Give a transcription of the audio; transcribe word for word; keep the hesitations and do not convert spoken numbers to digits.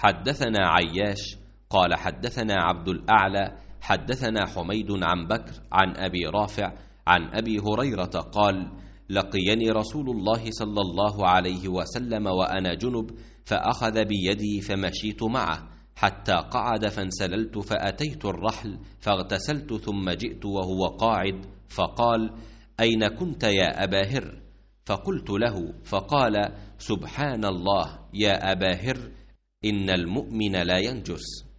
حدثنا عياش قال حدثنا عبد الأعلى حدثنا حميد عن بكر عن أبي رافع عن أبي هريرة قال: لقيني رسول الله صلى الله عليه وسلم وأنا جنب، فأخذ بيدي فمشيت معه حتى قعد، فانسللت فأتيت الرحل فاغتسلت، ثم جئت وهو قاعد، فقال: أين كنت يا أبا هر؟ فقلت له، فقال: سبحان الله يا أبا هر، إن المؤمن لا ينجس.